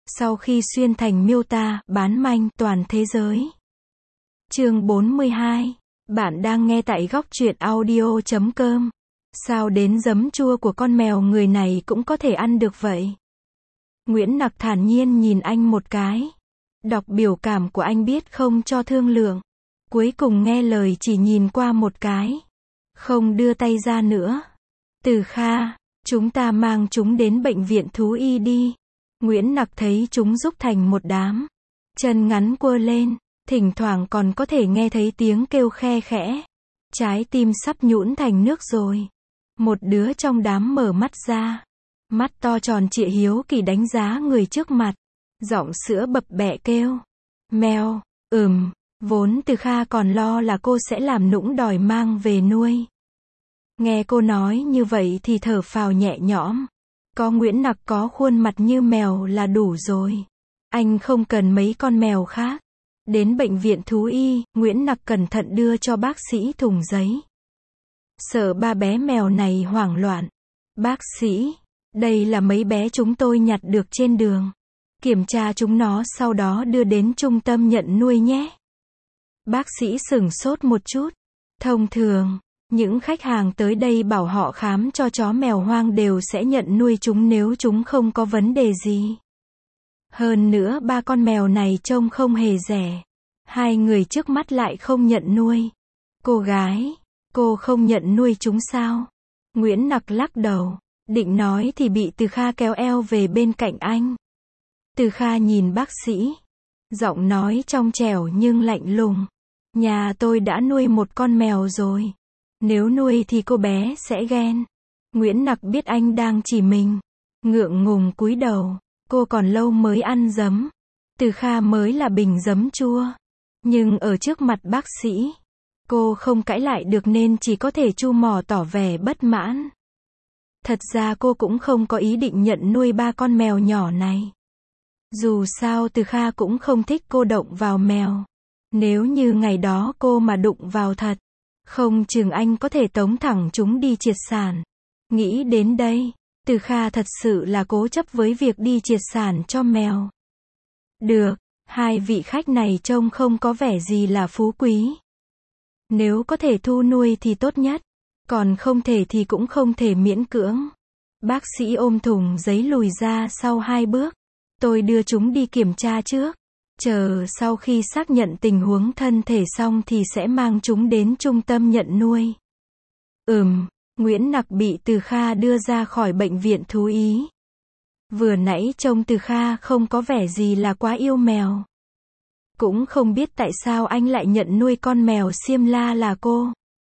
Sau khi xuyên thành miêu tả, bán manh toàn thế giới. Chương 42. Bạn đang nghe tại góc truyện audio.com. Sao đến giấm chua của con mèo người này cũng có thể ăn được vậy? Nguyễn Nặc thản nhiên nhìn anh một cái. Đọc biểu cảm của anh biết không cho thương lượng. Cuối cùng nghe lời chỉ nhìn qua một cái. Không đưa tay ra nữa. Từ Kha, chúng ta mang chúng đến bệnh viện thú y đi. Nguyễn Nặc thấy chúng rúc thành một đám. Chân ngắn quơ lên, thỉnh thoảng còn có thể nghe thấy tiếng kêu khe khẽ. Trái tim sắp nhũn thành nước rồi. Một đứa trong đám mở mắt ra. Mắt to tròn trịa hiếu kỳ đánh giá người trước mặt. Giọng sữa bập bẹ kêu. Mèo, vốn Từ Kha còn lo là cô sẽ làm nũng đòi mang về nuôi. Nghe cô nói như vậy thì thở phào nhẹ nhõm. Có Nguyễn Nặc có khuôn mặt như mèo là đủ rồi. Anh không cần mấy con mèo khác. Đến bệnh viện thú y, Nguyễn Nặc cẩn thận đưa cho bác sĩ thùng giấy. Sợ ba bé mèo này hoảng loạn. Bác sĩ, đây là mấy bé chúng tôi nhặt được trên đường. Kiểm tra chúng nó sau đó đưa đến trung tâm nhận nuôi nhé. Bác sĩ sửng sốt một chút. Thông thường, những khách hàng tới đây bảo họ khám cho chó mèo hoang đều sẽ nhận nuôi chúng nếu chúng không có vấn đề gì. Hơn nữa ba con mèo này trông không hề rẻ. Hai người trước mắt lại không nhận nuôi. Cô gái, cô không nhận nuôi chúng sao? Nguyễn Nặc lắc đầu. Định nói thì bị Từ Kha kéo eo về bên cạnh anh. Từ Kha nhìn bác sĩ. Giọng nói trong trẻo nhưng lạnh lùng. Nhà tôi đã nuôi một con mèo rồi. Nếu nuôi thì cô bé sẽ ghen. Nguyễn Nặc biết anh đang chỉ mình. Ngượng ngùng cúi đầu. Cô còn lâu mới ăn giấm. Từ Kha mới là bình giấm chua. Nhưng ở trước mặt bác sĩ, cô không cãi lại được nên chỉ có thể chu mỏ tỏ vẻ bất mãn. Thật ra cô cũng không có ý định nhận nuôi ba con mèo nhỏ này. Dù sao Từ Kha cũng không thích cô động vào mèo. Nếu như ngày đó cô mà đụng vào thật, không chừng anh có thể tống thẳng chúng đi triệt sản. Nghĩ đến đây, Từ Kha thật sự là cố chấp với việc đi triệt sản cho mèo. Được, hai vị khách này trông không có vẻ gì là phú quý. Nếu có thể thu nuôi thì tốt nhất, còn không thể thì cũng không thể miễn cưỡng. Bác sĩ ôm thùng giấy lùi ra sau 2 bước. Tôi đưa chúng đi kiểm tra trước. Chờ sau khi xác nhận tình huống thân thể xong thì sẽ mang chúng đến trung tâm nhận nuôi. Nguyễn Nặc bị Từ Kha đưa ra khỏi bệnh viện thú y. Vừa nãy trông Từ Kha không có vẻ gì là quá yêu mèo. Cũng không biết tại sao anh lại nhận nuôi con mèo Xiêm La là cô.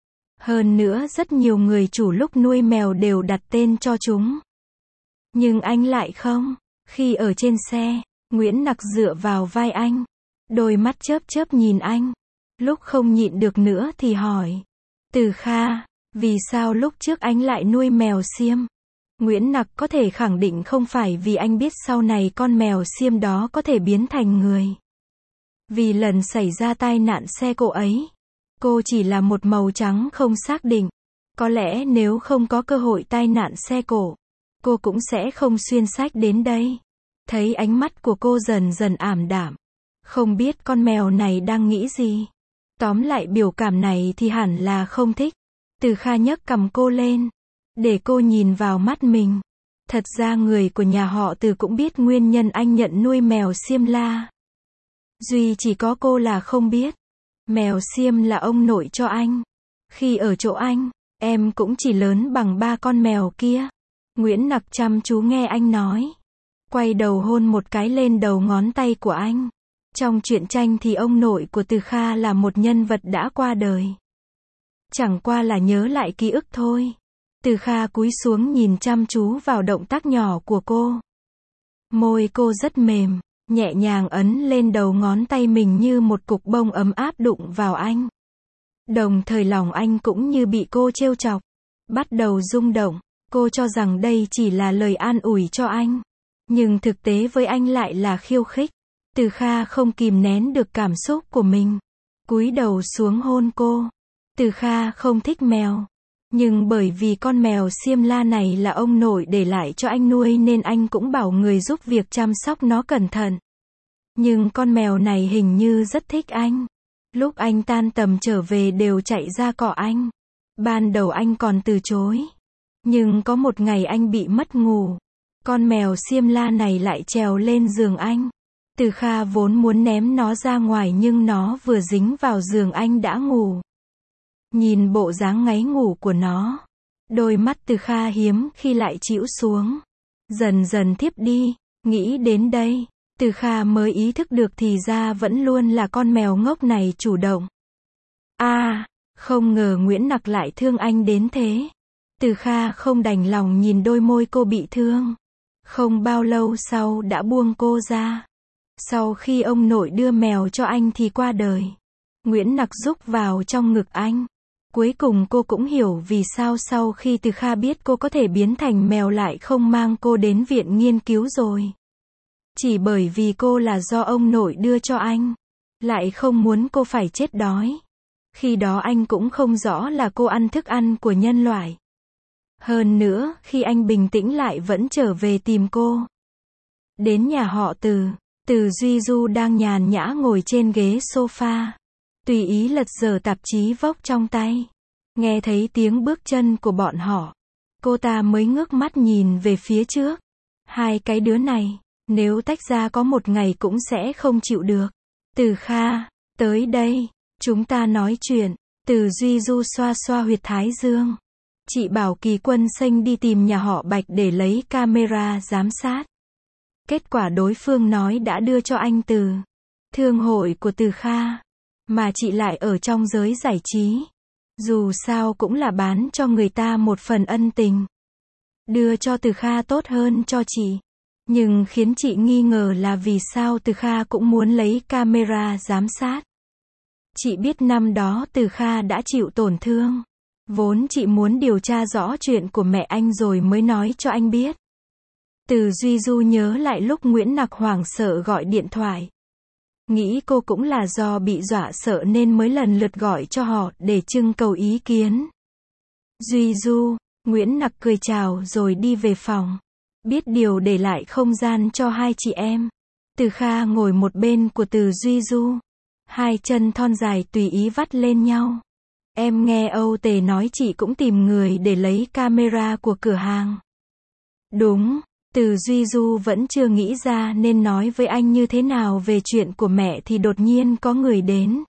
Hơn nữa rất nhiều người chủ lúc nuôi mèo đều đặt tên cho chúng. Nhưng anh lại không. Khi ở trên xe, Nguyễn Nặc dựa vào vai anh. Đôi mắt chớp chớp nhìn anh. Lúc không nhịn được nữa thì hỏi. Từ Kha, vì sao lúc trước anh lại nuôi mèo Xiêm? Nguyễn Nặc có thể khẳng định không phải vì anh biết sau này con mèo Xiêm đó có thể biến thành người. Vì lần xảy ra tai nạn xe cộ ấy, cô chỉ là một màu trắng không xác định. Có lẽ nếu không có cơ hội tai nạn xe cộ, cô cũng sẽ không xuyên sách đến đây. Thấy ánh mắt của cô dần dần ảm đạm. Không biết con mèo này đang nghĩ gì. Tóm lại biểu cảm này thì hẳn là không thích. Từ Kha nhấc cằm cô lên, để cô nhìn vào mắt mình. Thật ra người của nhà họ Từ cũng biết nguyên nhân anh nhận nuôi mèo Xiêm La. Duy chỉ có cô là không biết. Mèo Xiêm là ông nội cho anh. Khi ở chỗ anh, em cũng chỉ lớn bằng 3 con mèo kia. Nguyễn Nặc chăm chú nghe anh nói. Quay đầu hôn một cái lên đầu ngón tay của anh. Trong truyện tranh thì ông nội của Từ Kha là một nhân vật đã qua đời. Chẳng qua là nhớ lại ký ức thôi. Từ Kha cúi xuống nhìn chăm chú vào động tác nhỏ của cô. Môi cô rất mềm, nhẹ nhàng ấn lên đầu ngón tay mình như một cục bông ấm áp đụng vào anh. Đồng thời lòng anh cũng như bị cô trêu chọc, bắt đầu rung động. Cô cho rằng đây chỉ là lời an ủi cho anh. Nhưng thực tế với anh lại là khiêu khích. Từ Kha không kìm nén được cảm xúc của mình. Cúi đầu xuống hôn cô. Từ Kha không thích mèo. Nhưng bởi vì con mèo xiêm la này là ông nội để lại cho anh nuôi nên anh cũng bảo người giúp việc chăm sóc nó cẩn thận. Nhưng con mèo này hình như rất thích anh. Lúc anh tan tầm trở về đều chạy ra cọ anh. Ban đầu anh còn từ chối. Nhưng có một ngày anh bị mất ngủ. Con mèo xiêm la này lại trèo lên giường anh. Từ Kha vốn muốn ném nó ra ngoài nhưng nó vừa dính vào giường anh đã ngủ. Nhìn bộ dáng ngáy ngủ của nó, đôi mắt Từ Kha hiếm khi lại chĩu xuống. Dần dần thiếp đi, nghĩ đến đây, Từ Kha mới ý thức được thì ra vẫn luôn là con mèo ngốc này chủ động. Không ngờ Nguyễn Nặc lại thương anh đến thế. Từ Kha không đành lòng nhìn đôi môi cô bị thương. Không bao lâu sau đã buông cô ra. Sau khi ông nội đưa mèo cho anh thì qua đời. Nguyễn Nặc rúc vào trong ngực anh. Cuối cùng cô cũng hiểu vì sao sau khi Từ Kha biết cô có thể biến thành mèo lại không mang cô đến viện nghiên cứu rồi. Chỉ bởi vì cô là do ông nội đưa cho anh. Lại không muốn cô phải chết đói. Khi đó anh cũng không rõ là cô ăn thức ăn của nhân loại. Hơn nữa, khi anh bình tĩnh lại vẫn trở về tìm cô. Đến nhà họ Từ Duy Du đang nhàn nhã ngồi trên ghế sofa. Tùy ý lật dở tạp chí Vogue trong tay. Nghe thấy tiếng bước chân của bọn họ. Cô ta mới ngước mắt nhìn về phía trước. Hai cái đứa này, nếu tách ra có một ngày cũng sẽ không chịu được. Từ Kha, tới đây, chúng ta nói chuyện. Từ Duy Du xoa xoa huyệt thái dương. Chị bảo Kỳ Quân Xanh đi tìm nhà họ Bạch để lấy camera giám sát. Kết quả đối phương nói đã đưa cho anh từ thương hội của Từ Kha. Mà chị lại ở trong giới giải trí. Dù sao cũng là bán cho người ta một phần ân tình. Đưa cho Từ Kha tốt hơn cho chị. Nhưng khiến chị nghi ngờ là vì sao Từ Kha cũng muốn lấy camera giám sát. Chị biết năm đó Từ Kha đã chịu tổn thương. Vốn chị muốn điều tra rõ chuyện của mẹ anh rồi mới nói cho anh biết. Từ Duy Du nhớ lại lúc Nguyễn Nặc hoảng sợ gọi điện thoại. Nghĩ cô cũng là do bị dọa sợ nên mới lần lượt gọi cho họ để trưng cầu ý kiến. Duy Du, Nguyễn Nặc cười chào rồi đi về phòng. Biết điều để lại không gian cho hai chị em. Từ Kha ngồi một bên của Từ Duy Du. Hai chân thon dài tùy ý vắt lên nhau. Em nghe Âu Tề nói chị cũng tìm người để lấy camera của cửa hàng. Đúng, Từ Duy Du vẫn chưa nghĩ ra nên nói với anh như thế nào về chuyện của mẹ thì đột nhiên có người đến.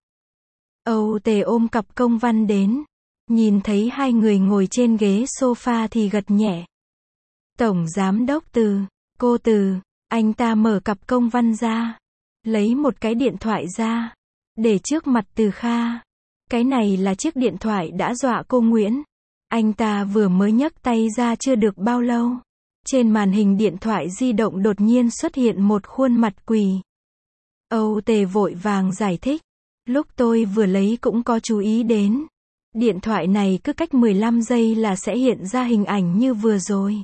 Âu Tề ôm cặp công văn đến. Nhìn thấy hai người ngồi trên ghế sofa thì gật nhẹ. Tổng giám đốc Từ, cô Từ, anh ta mở cặp công văn ra. Lấy một cái điện thoại ra. Để trước mặt Từ Kha. Cái này là chiếc điện thoại đã dọa cô Nguyễn. Anh ta vừa mới nhấc tay ra chưa được bao lâu. Trên màn hình điện thoại di động đột nhiên xuất hiện một khuôn mặt quỷ. Âu Tề vội vàng giải thích. Lúc tôi vừa lấy cũng có chú ý đến. Điện thoại này cứ cách 15 giây là sẽ hiện ra hình ảnh như vừa rồi.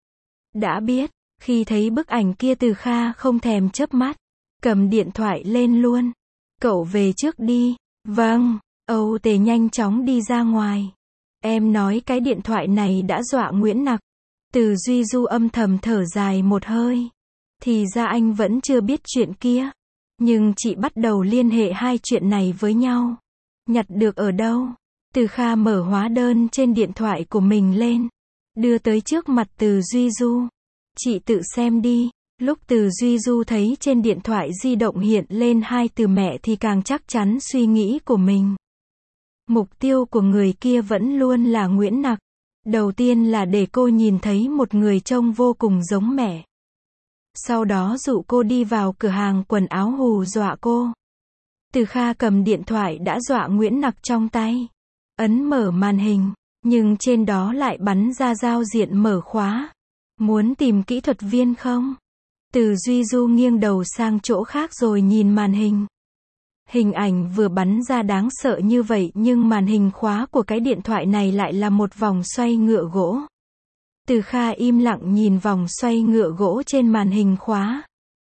Đã biết, khi thấy bức ảnh kia Từ Kha không thèm chớp mắt. Cầm điện thoại lên luôn. Cậu về trước đi. Vâng. Âu Tề nhanh chóng đi ra ngoài. Em nói cái điện thoại này đã dọa Nguyễn Nặc. Từ Duy Du âm thầm thở dài một hơi. Thì ra anh vẫn chưa biết chuyện kia. Nhưng chị bắt đầu liên hệ hai chuyện này với nhau. Nhặt được ở đâu? Từ Kha mở hóa đơn trên điện thoại của mình lên. Đưa tới trước mặt Từ Duy Du. Chị tự xem đi. Lúc Từ Duy Du thấy trên điện thoại di động hiện lên hai từ mẹ thì càng chắc chắn suy nghĩ của mình. Mục tiêu của người kia vẫn luôn là Nguyễn Nặc. Đầu tiên là để cô nhìn thấy một người trông vô cùng giống mẹ. Sau đó dụ cô đi vào cửa hàng quần áo hù dọa cô. Từ Kha cầm điện thoại đã dọa Nguyễn Nặc trong tay. Ấn mở màn hình, nhưng trên đó lại bắn ra giao diện mở khóa. Muốn tìm kỹ thuật viên không? Từ Duy Du nghiêng đầu sang chỗ khác rồi nhìn màn hình. Hình ảnh vừa bắn ra đáng sợ như vậy nhưng màn hình khóa của cái điện thoại này lại là một vòng xoay ngựa gỗ. Từ Kha im lặng nhìn vòng xoay ngựa gỗ trên màn hình khóa.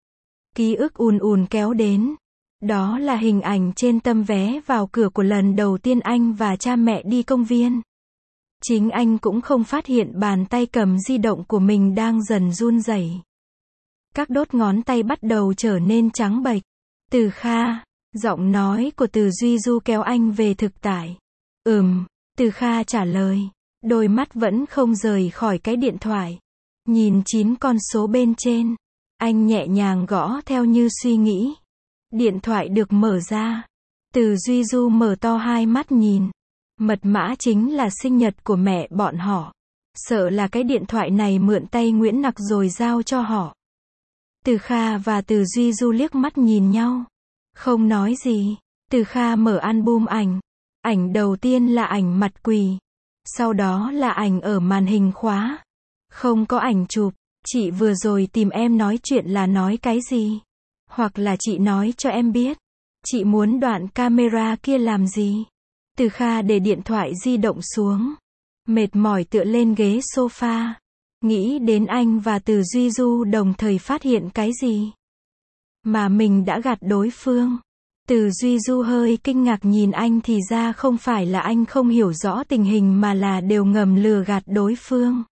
Ký ức ùn ùn kéo đến. Đó là hình ảnh trên tấm vé vào cửa của lần đầu tiên anh và cha mẹ đi công viên. Chính anh cũng không phát hiện bàn tay cầm di động của mình đang dần run rẩy. Các đốt ngón tay bắt đầu trở nên trắng bệch. Từ Kha, giọng nói của Từ Duy Du kéo anh về thực tại. Từ Kha trả lời, đôi mắt vẫn không rời khỏi cái điện thoại. Nhìn 9 con số bên trên, anh nhẹ nhàng gõ theo như suy nghĩ. Điện thoại được mở ra. Từ Duy Du mở to hai mắt nhìn. Mật mã chính là sinh nhật của mẹ bọn họ. Sợ là cái điện thoại này mượn tay Nguyễn Nặc rồi giao cho họ. Từ Kha và Từ Duy Du liếc mắt nhìn nhau. Không nói gì. Từ Kha mở album ảnh. Ảnh đầu tiên là ảnh mặt quỳ. Sau đó là ảnh ở màn hình khóa. Không có ảnh chụp. Chị vừa rồi tìm em nói chuyện là nói cái gì? Hoặc là chị nói cho em biết. Chị muốn đoạn camera kia làm gì? Từ Kha để điện thoại di động xuống. Mệt mỏi tựa lên ghế sofa. Nghĩ đến anh và Từ Duy Du đồng thời phát hiện cái gì? Mà mình đã gạt đối phương. Từ Duy Du hơi kinh ngạc nhìn anh, thì ra không phải là anh không hiểu rõ tình hình mà là đều ngầm lừa gạt đối phương.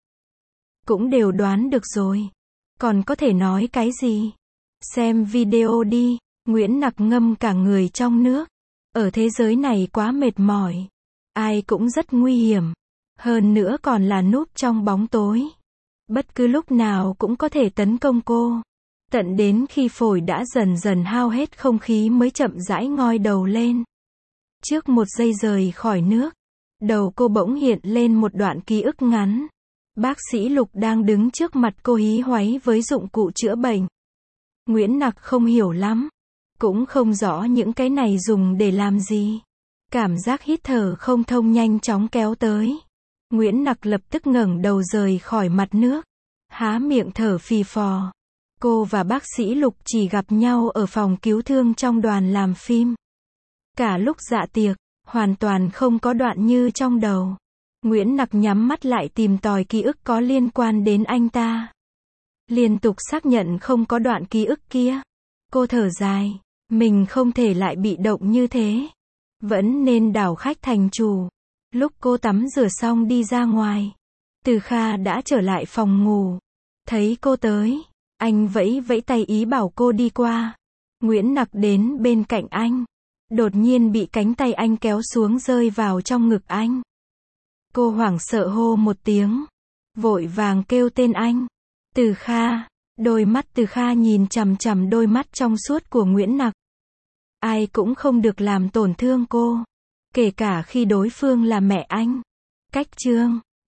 Cũng đều đoán được rồi. Còn có thể nói cái gì? Xem video đi. Nguyễn Nặc ngâm cả người trong nước. Ở thế giới này quá mệt mỏi. Ai cũng rất nguy hiểm. Hơn nữa còn là núp trong bóng tối. Bất cứ lúc nào cũng có thể tấn công cô. Tận đến khi phổi đã dần dần hao hết không khí mới chậm rãi ngoi đầu lên. Trước 1 giây rời khỏi nước, đầu cô bỗng hiện lên một đoạn ký ức ngắn. Bác sĩ Lục đang đứng trước mặt cô hí hoáy với dụng cụ chữa bệnh. Nguyễn Nặc không hiểu lắm. Cũng không rõ những cái này dùng để làm gì. Cảm giác hít thở không thông nhanh chóng kéo tới. Nguyễn Nặc lập tức ngẩng đầu rời khỏi mặt nước. Há miệng thở phì phò. Cô và bác sĩ Lục chỉ gặp nhau ở phòng cứu thương trong đoàn làm phim. Cả lúc dạ tiệc, hoàn toàn không có đoạn như trong đầu. Nguyễn Nặc nhắm mắt lại tìm tòi ký ức có liên quan đến anh ta. Liên tục xác nhận không có đoạn ký ức kia. Cô thở dài, mình không thể lại bị động như thế. Vẫn nên đảo khách thành chủ. Lúc cô tắm rửa xong đi ra ngoài, Từ Kha đã trở lại phòng ngủ. Thấy cô tới, anh vẫy vẫy tay ý bảo cô đi qua. Nguyễn Nặc đến bên cạnh anh. Đột nhiên bị cánh tay anh kéo xuống rơi vào trong ngực anh. Cô hoảng sợ hô một tiếng. Vội vàng kêu tên anh. Từ Kha. Đôi mắt Từ Kha nhìn chằm chằm đôi mắt trong suốt của Nguyễn Nặc. Ai cũng không được làm tổn thương cô. Kể cả khi đối phương là mẹ anh. Cách chương